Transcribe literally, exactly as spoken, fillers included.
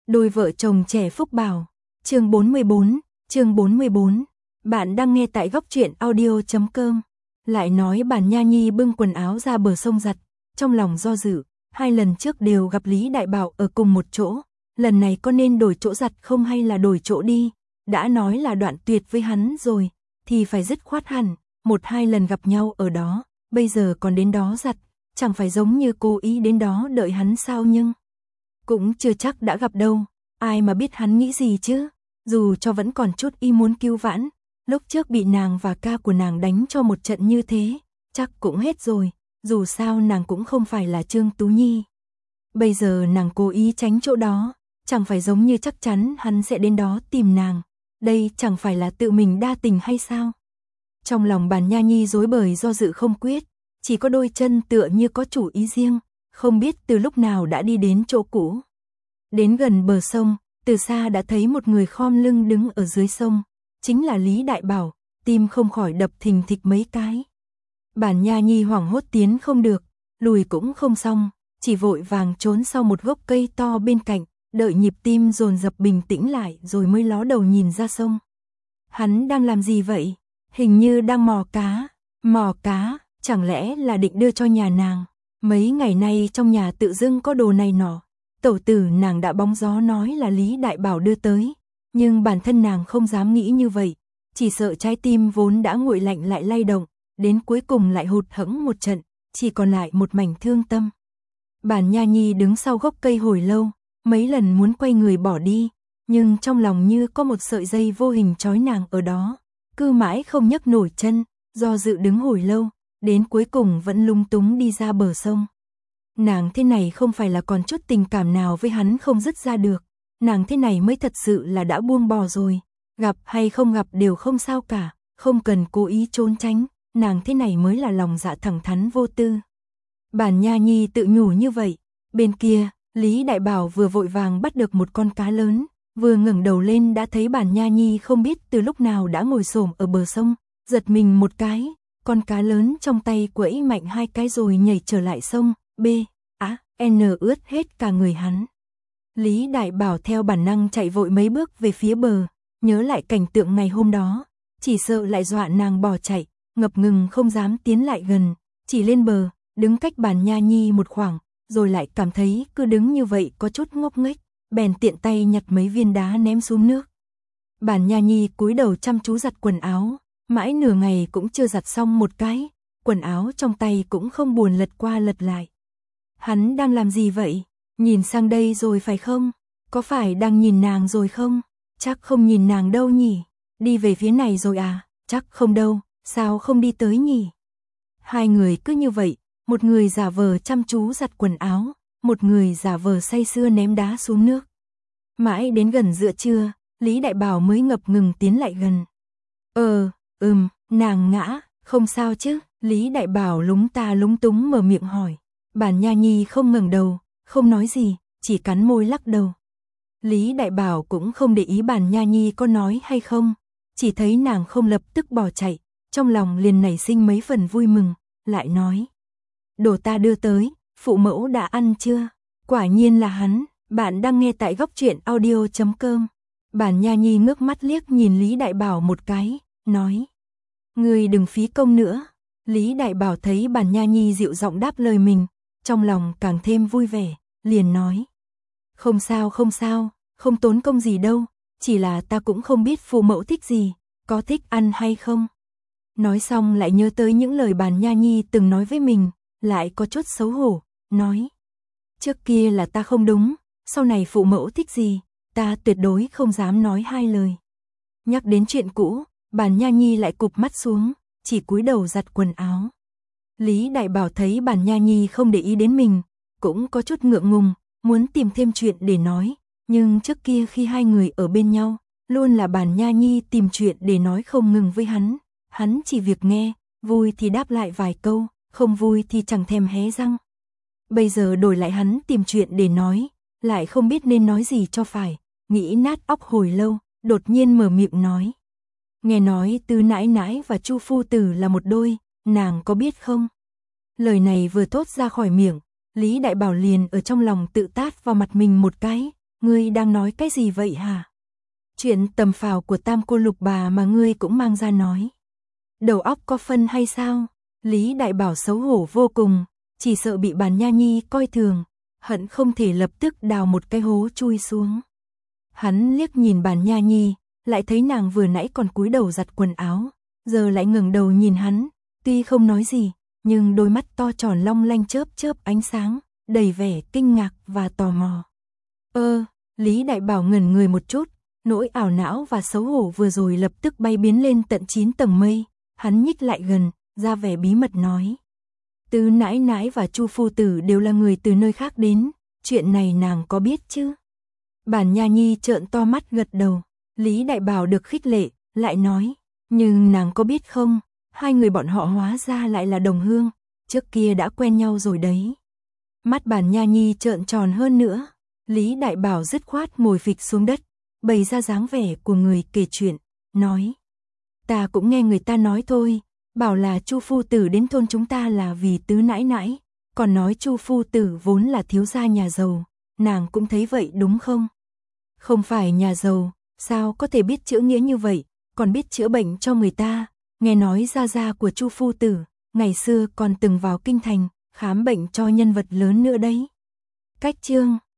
Đôi vợ chồng trẻ phúc bảo. Chương bốn mươi bốn, chương bốn mươi bốn. Bạn đang nghe tại góc truyện audio chấm com. Lại nói Bản Nha Nhi bưng quần áo ra bờ sông giặt, trong lòng do dự, hai lần trước đều gặp Lý Đại Bảo ở cùng một chỗ, lần này có nên đổi chỗ giặt không hay là đổi chỗ đi, đã nói là đoạn tuyệt với hắn rồi, thì phải dứt khoát hẳn, một hai lần gặp nhau ở đó, bây giờ còn đến đó giặt, chẳng phải giống như cố ý đến đó đợi hắn sao nhưng cũng chưa chắc đã gặp đâu, ai mà biết hắn nghĩ gì chứ, dù cho vẫn còn chút ý muốn cứu vãn, lúc trước bị nàng và ca của nàng đánh cho một trận như thế, chắc cũng hết rồi, dù sao nàng cũng không phải là Trương Tú Nhi. Bây giờ nàng cố ý tránh chỗ đó, chẳng phải giống như chắc chắn hắn sẽ đến đó tìm nàng, đây chẳng phải là tự mình đa tình hay sao? Trong lòng Bản Nha Nhi rối bời do dự không quyết, chỉ có đôi chân tựa như có chủ ý riêng, không biết từ lúc nào đã đi đến chỗ cũ. Đến gần bờ sông, từ xa đã thấy một người khom lưng đứng ở dưới sông, chính là Lý Đại Bảo, tim không khỏi đập thình thịch mấy cái. Bản Nha Nhi hoảng hốt tiến không được, lùi cũng không xong, chỉ vội vàng trốn sau một gốc cây to bên cạnh, đợi nhịp tim dồn dập bình tĩnh lại rồi mới ló đầu nhìn ra sông. Hắn đang làm gì vậy? Hình như đang mò cá. Mò cá, chẳng lẽ là định đưa cho nhà nàng? Mấy ngày nay trong nhà tự dưng có đồ này nọ. Tẩu tử nàng đã bóng gió nói là Lý Đại Bảo đưa tới, nhưng bản thân nàng không dám nghĩ như vậy, chỉ sợ trái tim vốn đã nguội lạnh lại lay động, đến cuối cùng lại hụt hẫng một trận, chỉ còn lại một mảnh thương tâm. Bản Nha Nhi đứng sau gốc cây hồi lâu, mấy lần muốn quay người bỏ đi, nhưng trong lòng như có một sợi dây vô hình trói nàng ở đó, cứ mãi không nhấc nổi chân, do dự đứng hồi lâu, đến cuối cùng vẫn lung túng đi ra bờ sông. Nàng thế này không phải là còn chút tình cảm nào với hắn không dứt ra được, nàng thế này mới thật sự là đã buông bỏ rồi, gặp hay không gặp đều không sao cả, không cần cố ý trốn tránh, nàng thế này mới là lòng dạ thẳng thắn vô tư. Bản Nha Nhi tự nhủ như vậy, bên kia, Lý Đại Bảo vừa vội vàng bắt được một con cá lớn, vừa ngẩng đầu lên đã thấy Bản Nha Nhi không biết từ lúc nào đã ngồi xổm ở bờ sông, giật mình một cái, con cá lớn trong tay quẫy mạnh hai cái rồi nhảy trở lại sông, b, á, n ướt hết cả người hắn. Lý Đại Bảo theo bản năng chạy vội mấy bước về phía bờ, nhớ lại cảnh tượng ngày hôm đó, chỉ sợ lại dọa nàng bỏ chạy, ngập ngừng không dám tiến lại gần, chỉ lên bờ, đứng cách Bản Nha Nhi một khoảng, rồi lại cảm thấy cứ đứng như vậy có chút ngốc nghếch, bèn tiện tay nhặt mấy viên đá ném xuống nước. Bản Nha Nhi cúi đầu chăm chú giặt quần áo, mãi nửa ngày cũng chưa giặt xong một cái, quần áo trong tay cũng không buồn lật qua lật lại. Hắn đang làm gì vậy? Nhìn sang đây rồi phải không? Có phải đang nhìn nàng rồi không? Chắc không nhìn nàng đâu nhỉ? Đi về phía này rồi à? Chắc không đâu, sao không đi tới nhỉ? Hai người cứ như vậy, một người giả vờ chăm chú giặt quần áo, một người giả vờ say sưa ném đá xuống nước. Mãi đến gần giữa trưa, Lý Đại Bảo mới ngập ngừng tiến lại gần. Ờ, ừm, nàng ngã, không sao chứ? Lý Đại Bảo lúng ta lúng túng mở miệng hỏi. Bản Nha Nhi không ngẩng đầu, không nói gì, chỉ cắn môi lắc đầu. Lý Đại Bảo cũng không để ý Bản Nha Nhi có nói hay không, chỉ thấy nàng không lập tức bỏ chạy, trong lòng liền nảy sinh mấy phần vui mừng, lại nói. Đồ ta đưa tới, phụ mẫu đã ăn chưa? Quả nhiên là hắn, bạn đang nghe tại góc truyện audio chấm com. Bản Nha Nhi ngước mắt liếc nhìn Lý Đại Bảo một cái, nói. Ngươi đừng phí công nữa. Lý Đại Bảo thấy Bản Nha Nhi dịu giọng đáp lời mình, trong lòng càng thêm vui vẻ, liền nói. Không sao không sao, không tốn công gì đâu, chỉ là ta cũng không biết phụ mẫu thích gì, có thích ăn hay không. Nói xong lại nhớ tới những lời Bản Nha Nhi từng nói với mình, lại có chút xấu hổ, nói. Trước kia là ta không đúng, sau này phụ mẫu thích gì, ta tuyệt đối không dám nói hai lời. Nhắc đến chuyện cũ, Bản Nha Nhi lại cụp mắt xuống, chỉ cúi đầu giặt quần áo. Lý Đại Bảo thấy Bản Nha Nhi không để ý đến mình, cũng có chút ngượng ngùng, muốn tìm thêm chuyện để nói, nhưng trước kia khi hai người ở bên nhau, luôn là Bản Nha Nhi tìm chuyện để nói không ngừng với hắn, hắn chỉ việc nghe, vui thì đáp lại vài câu, không vui thì chẳng thèm hé răng. Bây giờ đổi lại hắn tìm chuyện để nói, lại không biết nên nói gì cho phải, nghĩ nát óc hồi lâu, đột nhiên mở miệng nói. Nghe nói Tư nãi nãi và Chu phu tử là một đôi, nàng có biết không? Lời này vừa thốt ra khỏi miệng, Lý Đại Bảo liền ở trong lòng tự tát vào mặt mình một cái, ngươi đang nói cái gì vậy hả? Chuyện tầm phào của tam cô lục bà mà ngươi cũng mang ra nói. Đầu óc có phân hay sao? Lý Đại Bảo xấu hổ vô cùng, chỉ sợ bị Bàn Nha Nhi coi thường, hận không thể lập tức đào một cái hố chui xuống. Hắn liếc nhìn Bàn Nha Nhi, lại thấy nàng vừa nãy còn cúi đầu giặt quần áo, giờ lại ngẩng đầu nhìn hắn, tuy không nói gì, nhưng đôi mắt to tròn long lanh chớp chớp ánh sáng, đầy vẻ kinh ngạc và tò mò. Ơ, Lý Đại Bảo ngẩn người một chút, nỗi ảo não và xấu hổ vừa rồi lập tức bay biến lên tận chín tầng mây, hắn nhích lại gần, ra vẻ bí mật nói. Tứ nãi nãi và Chu phu tử đều là người từ nơi khác đến, chuyện này nàng có biết chứ? Bàn Nha Nhi trợn to mắt gật đầu, Lý Đại Bảo được khích lệ, lại nói, nhưng nàng có biết không, hai người bọn họ hóa ra lại là đồng hương, trước kia đã quen nhau rồi đấy. Mắt Bàn Nha Nhi trợn tròn hơn nữa, Lý Đại Bảo dứt khoát ngồi phịch xuống đất, bày ra dáng vẻ của người kể chuyện, nói. Ta cũng nghe người ta nói thôi, bảo là Chu phu tử đến thôn chúng ta là vì tứ nãi nãi, còn nói Chu phu tử vốn là thiếu gia nhà giàu, nàng cũng thấy vậy đúng không? Không phải nhà giàu, sao có thể biết chữa nghĩa như vậy, còn biết chữa bệnh cho người ta, nghe nói gia gia của Chu phu tử, ngày xưa còn từng vào kinh thành, khám bệnh cho nhân vật lớn nữa đấy. Cách chương